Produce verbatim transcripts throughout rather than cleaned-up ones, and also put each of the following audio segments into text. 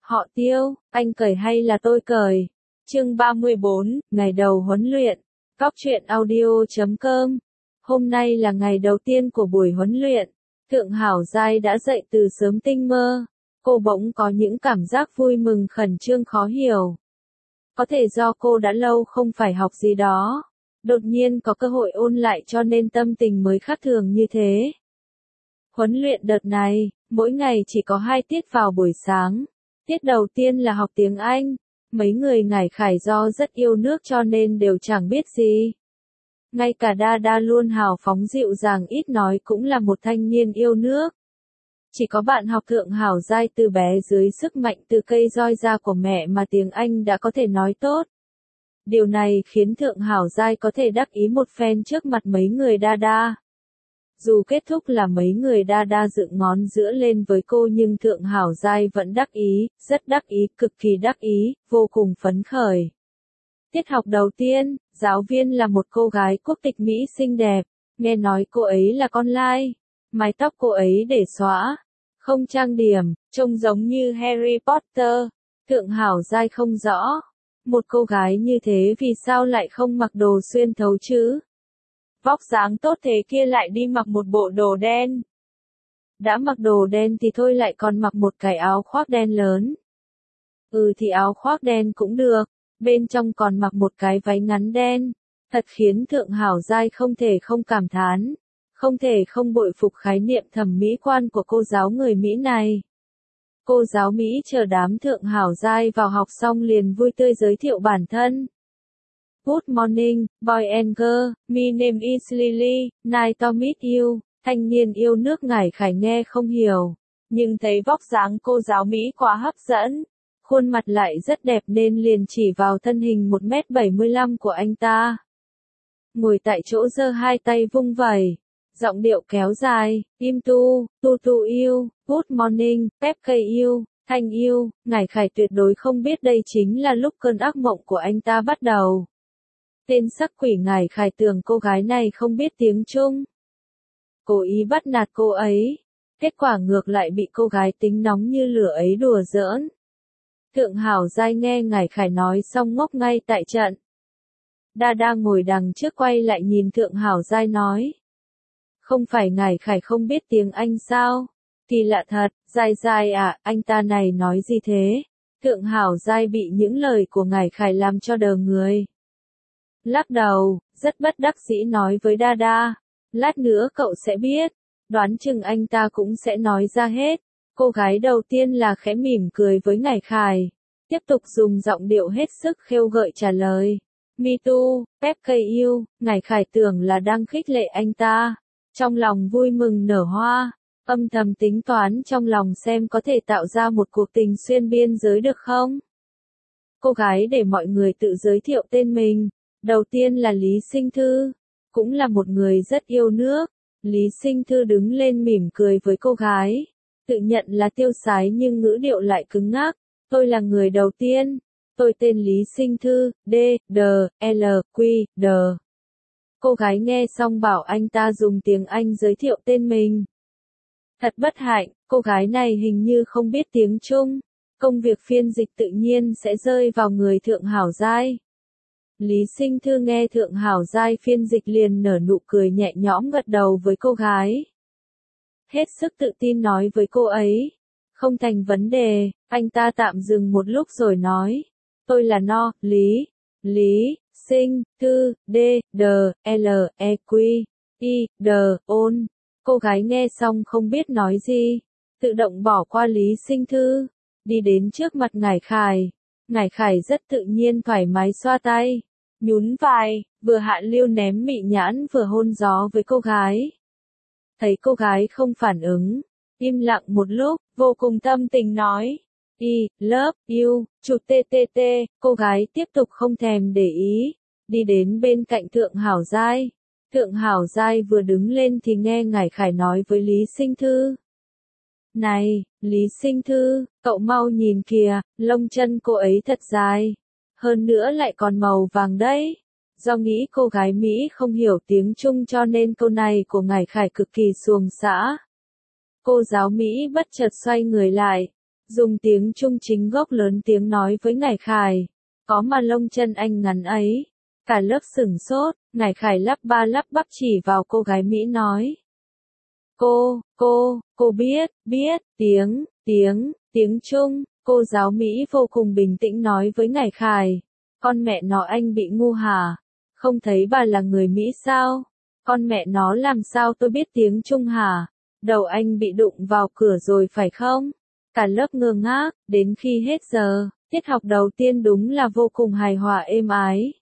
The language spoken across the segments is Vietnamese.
Họ Tiêu, anh cởi hay là tôi cởi? Chương ba mươi bốn, ngày đầu huấn luyện. Cóc truyện audio chấm com. Hôm nay là ngày đầu tiên của buổi huấn luyện. Thượng Hảo Giai đã dậy từ sớm tinh mơ. Cô bỗng có những cảm giác vui mừng khẩn trương khó hiểu. Có thể do cô đã lâu không phải học gì đó. Đột nhiên có cơ hội ôn lại cho nên tâm tình mới khác thường như thế. Huấn luyện đợt này, mỗi ngày chỉ có hai tiết vào buổi sáng. Tiết đầu tiên là học tiếng Anh. Mấy người Ngải Khải do rất yêu nước cho nên đều chẳng biết gì. Ngay cả Đa Đa luôn hào phóng dịu dàng ít nói cũng là một thanh niên yêu nước. Chỉ có bạn học Thượng Hảo Giai từ bé dưới sức mạnh từ cây roi da của mẹ mà tiếng Anh đã có thể nói tốt. Điều này khiến Thượng Hảo Giai có thể đắc ý một phen trước mặt mấy người Đa Đa. Dù kết thúc là mấy người Đa Đa dựng ngón giữa lên với cô nhưng Thượng Hảo Giai vẫn đắc ý, rất đắc ý, cực kỳ đắc ý, vô cùng phấn khởi. Tiết học đầu tiên, giáo viên là một cô gái quốc tịch Mỹ xinh đẹp, nghe nói cô ấy là con lai, mái tóc cô ấy để xõa, không trang điểm, trông giống như Harry Potter. Thượng Hảo Giai không rõ, một cô gái như thế vì sao lại không mặc đồ xuyên thấu chứ? Vóc dáng tốt thế kia lại đi mặc một bộ đồ đen. Đã mặc đồ đen thì thôi lại còn mặc một cái áo khoác đen lớn. Ừ thì áo khoác đen cũng được, bên trong còn mặc một cái váy ngắn đen. Thật khiến Thượng Hảo Giai không thể không cảm thán, không thể không bội phục khái niệm thẩm mỹ quan của cô giáo người Mỹ này. Cô giáo Mỹ chờ đám Thượng Hảo Giai vào học xong liền vui tươi giới thiệu bản thân. Good morning, boy and girl, my name is Lily, nice to meet you. Thanh niên yêu nước Ngải Khải nghe không hiểu, nhưng thấy vóc dáng cô giáo Mỹ quá hấp dẫn, khuôn mặt lại rất đẹp nên liền chỉ vào thân hình một mét bảy mươi lăm của anh ta. Ngồi tại chỗ giơ hai tay vung vẩy, giọng điệu kéo dài, im tu, tu tu yêu, good morning, pep cây yêu, thanh yêu. Ngải Khải tuyệt đối không biết đây chính là lúc cơn ác mộng của anh ta bắt đầu. Tên sắc quỷ Ngải Khải tưởng cô gái này không biết tiếng Trung, cố ý bắt nạt cô ấy, kết quả ngược lại bị cô gái tính nóng như lửa ấy đùa giỡn. Thượng Hảo Giai nghe Ngải Khải nói xong ngốc ngay tại trận. Đa Đa ngồi đằng trước quay lại nhìn Thượng Hảo Giai nói. Không phải Ngải Khải không biết tiếng Anh sao? Kỳ lạ thật, Giai Giai à, anh ta này nói gì thế? Thượng Hảo Giai bị những lời của Ngải Khải làm cho đờ người. Lắc đầu, rất bất đắc dĩ nói với Đa Đa. Lát nữa cậu sẽ biết, đoán chừng anh ta cũng sẽ nói ra hết. Cô gái đầu tiên là khẽ mỉm cười với Ngải Khải, tiếp tục dùng giọng điệu hết sức khêu gợi trả lời. Me too, Pep cây yêu. Ngải Khải tưởng là đang khích lệ anh ta, trong lòng vui mừng nở hoa, âm thầm tính toán trong lòng xem có thể tạo ra một cuộc tình xuyên biên giới được không. Cô gái để mọi người tự giới thiệu tên mình, đầu tiên là Lý Sinh Thư, cũng là một người rất yêu nước. Lý Sinh Thư đứng lên mỉm cười với cô gái, tự nhận là tiêu sái nhưng ngữ điệu lại cứng ngắc. Tôi là người đầu tiên, tôi tên Lý Sinh Thư, D, D, L, Q, D. Cô gái nghe xong bảo anh ta dùng tiếng Anh giới thiệu tên mình. Thật bất hạnh, cô gái này hình như không biết tiếng Trung, công việc phiên dịch tự nhiên sẽ rơi vào người Thượng Hảo Giai. Lý Sinh Thư nghe Thượng Hảo Giai phiên dịch liền nở nụ cười nhẹ nhõm gật đầu với cô gái. Hết sức tự tin nói với cô ấy. Không thành vấn đề, anh ta tạm dừng một lúc rồi nói. Tôi là No, Lý, Lý, Sinh, Thư, D, D, L, E, Q, I, D, ôn. Cô gái nghe xong không biết nói gì, tự động bỏ qua Lý Sinh Thư, đi đến trước mặt Ngải Khải. Ngải Khải rất tự nhiên thoải mái xoa tay, nhún vai, vừa hạ lưu ném mị nhãn vừa hôn gió với cô gái. Thấy cô gái không phản ứng, im lặng một lúc, vô cùng tâm tình nói. I, love you, chụp tê tê tê. Cô gái tiếp tục không thèm để ý, đi đến bên cạnh Thượng Hảo Giai. Thượng Hảo Giai vừa đứng lên thì nghe Ngải Khải nói với Lý Sinh Thư. Này, Lý Sinh Thư, cậu mau nhìn kìa, lông chân cô ấy thật dài. Hơn nữa lại còn màu vàng đấy. Do nghĩ cô gái Mỹ không hiểu tiếng Trung cho nên câu này của Ngải Khải cực kỳ xuồng xã. Cô giáo Mỹ bất chợt xoay người lại, dùng tiếng Trung chính gốc lớn tiếng nói với Ngải Khải, có mà lông chân anh ngắn ấy. Cả lớp sửng sốt, Ngải Khải lắp ba lắp bắp chỉ vào cô gái Mỹ nói. Cô, cô, cô biết, biết, tiếng, tiếng, tiếng Trung, cô giáo Mỹ vô cùng bình tĩnh nói với Ngải Khải. Con mẹ nó anh bị ngu hả? Không thấy bà là người Mỹ sao? Con mẹ nó làm sao tôi biết tiếng Trung hả? Đầu anh bị đụng vào cửa rồi phải không? Cả lớp ngơ ngác, đến khi hết giờ, tiết học đầu tiên đúng là vô cùng hài hòa êm ái.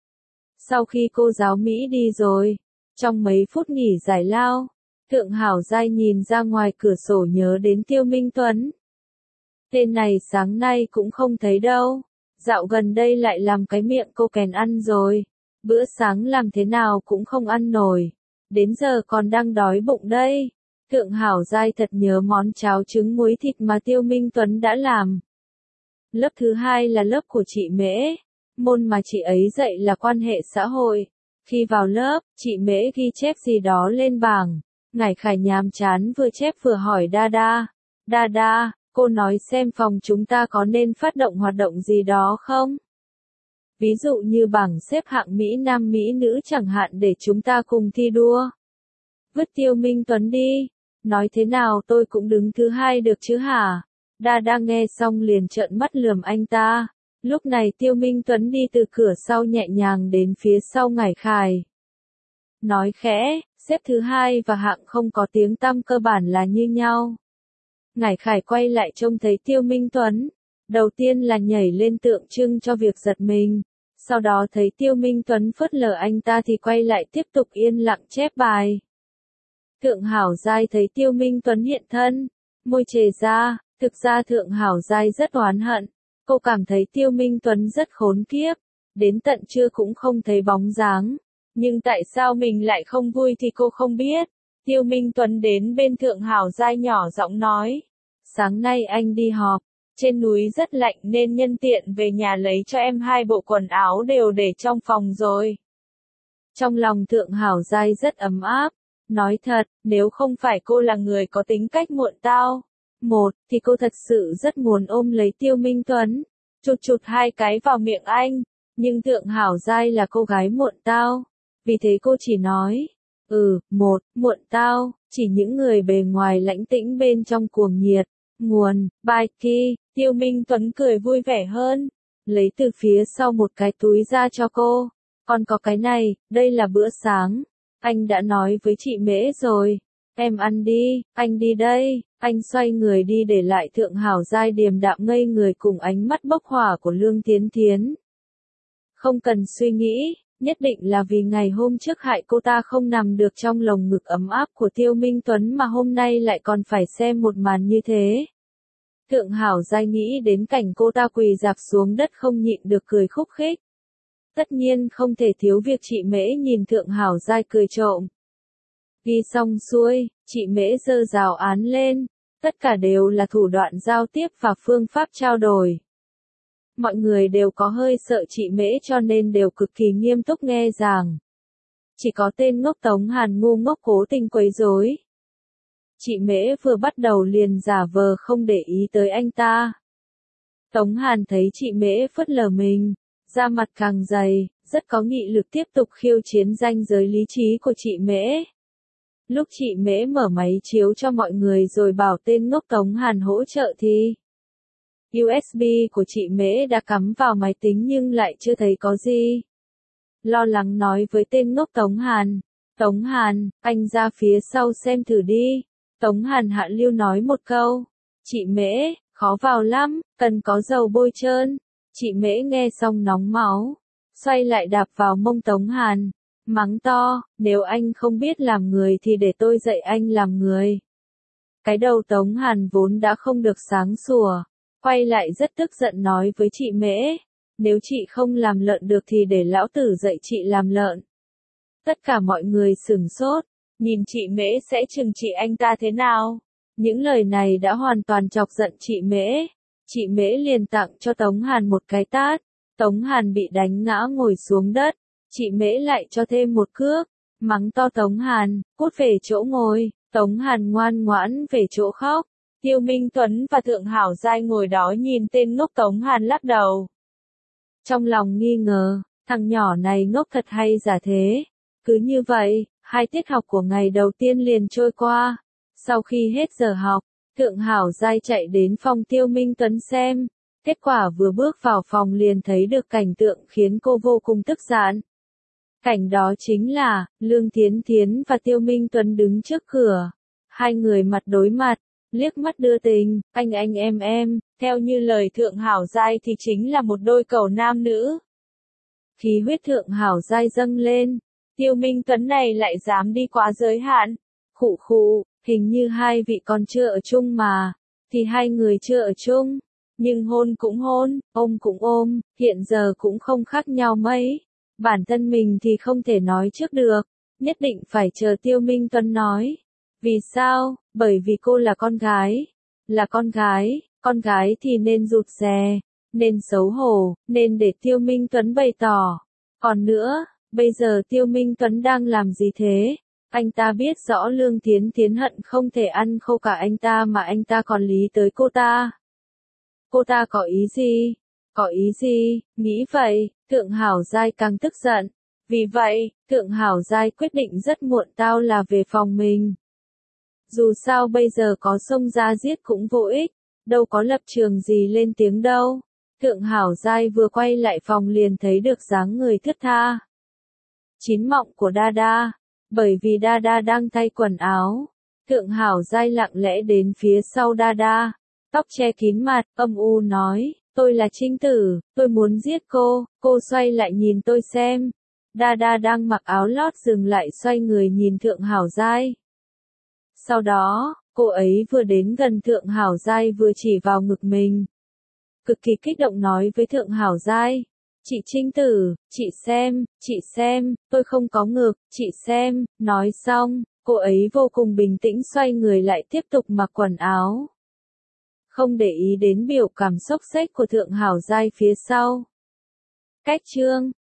Sau khi cô giáo Mỹ đi rồi, trong mấy phút nghỉ giải lao, Thượng Hảo Giai nhìn ra ngoài cửa sổ nhớ đến Tiêu Minh Tuấn. Tên này sáng nay cũng không thấy đâu, dạo gần đây lại làm cái miệng cô kèn ăn rồi, bữa sáng làm thế nào cũng không ăn nổi, đến giờ còn đang đói bụng đây. Thượng Hảo Giai thật nhớ món cháo trứng muối thịt mà Tiêu Minh Tuấn đã làm. Lớp thứ hai là lớp của chị Mễ, môn mà chị ấy dạy là quan hệ xã hội. Khi vào lớp, chị Mễ ghi chép gì đó lên bảng. Ngải Khải nhàm chán vừa chép vừa hỏi Đa Đa. Đa Đa, cô nói xem phòng chúng ta có nên phát động hoạt động gì đó không? Ví dụ như bảng xếp hạng Mỹ Nam Mỹ Nữ chẳng hạn để chúng ta cùng thi đua. Vứt Tiêu Minh Tuấn đi. Nói thế nào tôi cũng đứng thứ hai được chứ hả? Đa Đa nghe xong liền trợn mắt lườm anh ta. Lúc này Tiêu Minh Tuấn đi từ cửa sau nhẹ nhàng đến phía sau Ngải Khải. Nói khẽ, xếp thứ hai và hạng không có tiếng tăm cơ bản là như nhau. Ngải Khải quay lại trông thấy Tiêu Minh Tuấn. Đầu tiên là nhảy lên tượng trưng cho việc giật mình. Sau đó thấy Tiêu Minh Tuấn phớt lờ anh ta thì quay lại tiếp tục yên lặng chép bài. Thượng Hảo Giai thấy Tiêu Minh Tuấn hiện thân, môi chề ra, thực ra Thượng Hảo Giai rất oán hận. Cô cảm thấy Tiêu Minh Tuấn rất khốn kiếp, đến tận trưa cũng không thấy bóng dáng. Nhưng tại sao mình lại không vui thì cô không biết. Tiêu Minh Tuấn đến bên Thượng Hảo Giai nhỏ giọng nói. Sáng nay anh đi họp, trên núi rất lạnh nên nhân tiện về nhà lấy cho em hai bộ quần áo đều để trong phòng rồi. Trong lòng Thượng Hảo Giai rất ấm áp. Nói thật, nếu không phải cô là người có tính cách muộn tao, một, thì cô thật sự rất muốn ôm lấy Tiêu Minh Tuấn, chụt chụt hai cái vào miệng anh, nhưng Thượng Hảo Giai là cô gái muộn tao, vì thế cô chỉ nói, ừ, một, muộn tao, chỉ những người bề ngoài lãnh tĩnh bên trong cuồng nhiệt, nguồn, bài kỳ, Tiêu Minh Tuấn cười vui vẻ hơn, lấy từ phía sau một cái túi ra cho cô, còn có cái này, đây là bữa sáng. Anh đã nói với chị Mễ rồi, em ăn đi, anh đi đây, anh xoay người đi để lại Thượng Hảo Giai điềm đạm ngây người cùng ánh mắt bốc hỏa của Lương Tiến Tiến. Không cần suy nghĩ, nhất định là vì ngày hôm trước hại cô ta không nằm được trong lồng ngực ấm áp của Tiêu Minh Tuấn mà hôm nay lại còn phải xem một màn như thế. Thượng Hảo Giai nghĩ đến cảnh cô ta quỳ rạp xuống đất không nhịn được cười khúc khích. Tất nhiên không thể thiếu việc chị Mễ nhìn Thượng Hảo Giai cười trộm. Ghi xong xuôi, chị Mễ giơ giáo án lên, tất cả đều là thủ đoạn giao tiếp và phương pháp trao đổi. Mọi người đều có hơi sợ chị Mễ cho nên đều cực kỳ nghiêm túc nghe giảng. Chỉ có tên ngốc Tống Hàn ngu ngốc cố tình quấy rối. Chị Mễ vừa bắt đầu liền giả vờ không để ý tới anh ta. Tống Hàn thấy chị Mễ phớt lờ mình, da mặt càng dày, rất có nghị lực tiếp tục khiêu chiến ranh giới lý trí của chị Mễ. Lúc chị Mễ mở máy chiếu cho mọi người rồi bảo tên ngốc Tống Hàn hỗ trợ thì u ét bê của chị Mễ đã cắm vào máy tính nhưng lại chưa thấy có gì. Lo lắng nói với tên ngốc Tống Hàn, Tống Hàn, anh ra phía sau xem thử đi. Tống Hàn hạ lưu nói một câu, chị Mễ, khó vào lắm, cần có dầu bôi trơn. Chị Mễ nghe xong nóng máu, xoay lại đạp vào mông Tống Hàn, mắng to, nếu anh không biết làm người thì để tôi dạy anh làm người. Cái đầu Tống Hàn vốn đã không được sáng sủa, quay lại rất tức giận nói với chị Mễ, nếu chị không làm lợn được thì để lão tử dạy chị làm lợn. Tất cả mọi người sửng sốt, nhìn chị Mễ sẽ trừng trị anh ta thế nào. Những lời này đã hoàn toàn chọc giận chị Mễ. Chị Mễ liền tặng cho Tống Hàn một cái tát. Tống Hàn bị đánh ngã ngồi xuống đất. Chị Mễ lại cho thêm một cước. Mắng to Tống Hàn, cút về chỗ ngồi. Tống Hàn ngoan ngoãn về chỗ khóc. Tiêu Minh Tuấn và Thượng Hảo Giai ngồi đó nhìn tên ngốc Tống Hàn lắc đầu. Trong lòng nghi ngờ, thằng nhỏ này ngốc thật hay giả thế. Cứ như vậy, hai tiết học của ngày đầu tiên liền trôi qua. Sau khi hết giờ học, Thượng Hảo Giai chạy đến phòng Tiêu Minh Tuấn xem. Kết quả vừa bước vào phòng liền thấy được cảnh tượng khiến cô vô cùng tức giận. Cảnh đó chính là, Lương Thiến Thiến và Tiêu Minh Tuấn đứng trước cửa. Hai người mặt đối mặt, liếc mắt đưa tình, anh anh em em, theo như lời Thượng Hảo Giai thì chính là một đôi cầu nam nữ. Khí huyết Thượng Hảo Giai dâng lên, Tiêu Minh Tuấn này lại dám đi quá giới hạn. Khụ khụ, hình như hai vị còn chưa ở chung mà, thì hai người chưa ở chung, nhưng hôn cũng hôn, ôm cũng ôm, hiện giờ cũng không khác nhau mấy. Bản thân mình thì không thể nói trước được, nhất định phải chờ Tiêu Minh Tuấn nói. Vì sao? Bởi vì cô là con gái. Là con gái, con gái thì nên rụt rè, nên xấu hổ, nên để Tiêu Minh Tuấn bày tỏ. Còn nữa, bây giờ Tiêu Minh Tuấn đang làm gì thế? Anh ta biết rõ Lương Thiến Thiến hận không thể ăn khô cả anh ta mà anh ta còn lý tới cô ta. Cô ta có ý gì? Có ý gì? Nghĩ vậy, Thượng Hảo Giai càng tức giận. Vì vậy, Thượng Hảo Giai quyết định rất muộn tao là về phòng mình. Dù sao bây giờ có xông ra giết cũng vô ích, đâu có lập trường gì lên tiếng đâu. Thượng Hảo Giai vừa quay lại phòng liền thấy được dáng người thướt tha. Chín mọng của Đa, bởi vì Đa đang thay quần áo. Thượng Hảo Giai lặng lẽ đến phía sau Đa, tóc che kín mặt, âm u nói, tôi là Trinh Tử, tôi muốn giết cô. Cô xoay lại nhìn tôi xem. Đa đang mặc áo lót dừng lại xoay người nhìn Thượng Hảo Giai. Sau đó, cô ấy vừa đến gần Thượng Hảo Giai vừa chỉ vào ngực mình. Cực kỳ kích động nói với Thượng Hảo Giai. Chị Trinh Tử, chị xem, chị xem, tôi không có ngực, chị xem. Nói xong, cô ấy vô cùng bình tĩnh xoay người lại tiếp tục mặc quần áo. Không để ý đến biểu cảm xốc xếch của Thượng Hảo Giai phía sau. Cách chương